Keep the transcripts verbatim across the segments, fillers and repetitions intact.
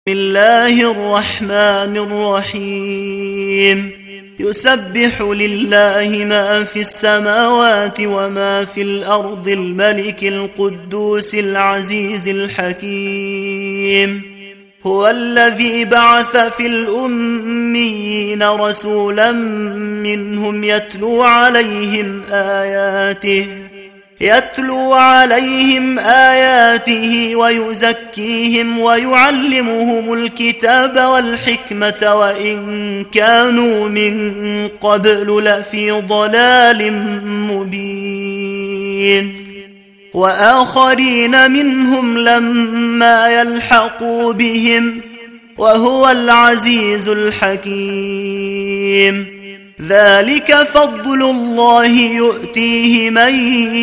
بسم الله الرحمن الرحيم يسبح لله ما في السماوات وما في الأرض الملك القدوس العزيز الحكيم هو الذي بعث في الأميين رسولا منهم يتلو عليهم آياته يتلو عليهم آياته ويزكيهم ويعلمهم الكتاب والحكمة وإن كانوا من قبل لفي ضلال مبين وآخرين منهم لما يلحقوا بهم وهو العزيز الحكيم ذلك فضل الله يؤتيه من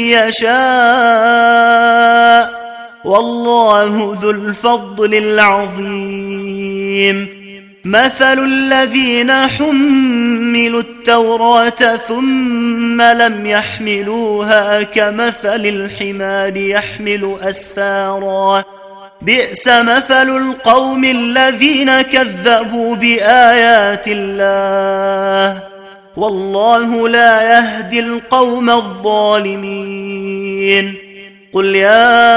يشاء والله ذو الفضل العظيم مثل الذين حملوا التوراة ثم لم يحملوها كمثل الحمار يحمل أسفارا بئس مثل القوم الذين كذبوا بآيات الله والله لا يهدي القوم الظالمين قل يا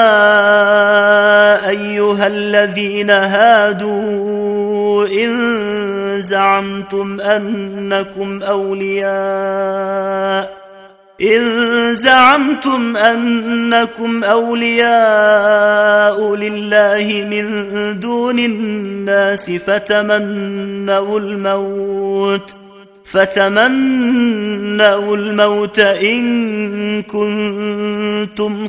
أيها الذين هادوا إن زعمتم أنكم أولياء إن زعمتم أنكم أولياء لله من دون الناس فتمنوا الموت فتمنوا الموت إن كنتم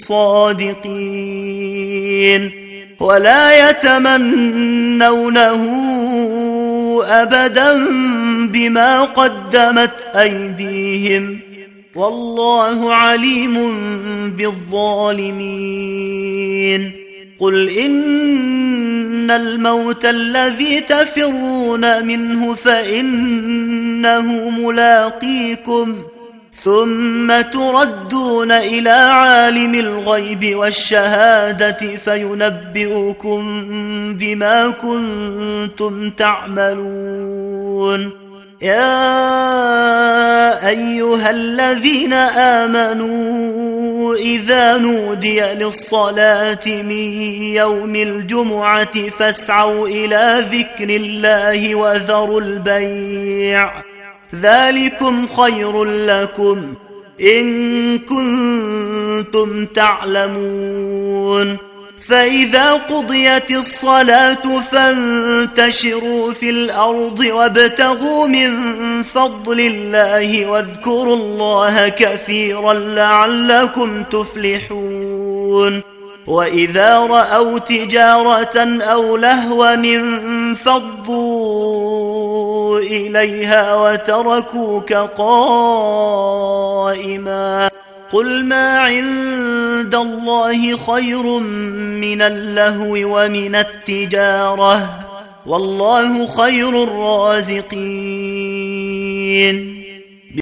صادقين ولا يتمنونه أبدا بما قدمت أيديهم والله عليم بالظالمين قل إن الموت الذي تفرون منه فإنه ملاقيكم ثم تردون إلى عالم الغيب والشهادة فينبئكم بما كنتم تعملون يا أيها الذين آمنوا إذا نودي للصلاة من يوم الجمعة فاسعوا إلى ذكر الله وذروا البيع ذلكم خير لكم إن كنتم تعلمون فإذا قضيت الصلاة فانتشروا في الأرض وابتغوا من فضل الله واذكروا الله كثيرا لعلكم تفلحون وإذا رأوا تجارة أو لهوا انفضوا إليها وتركوك قائما قل ما عند الله خير من اللهو ومن التجارة والله خير الرازقين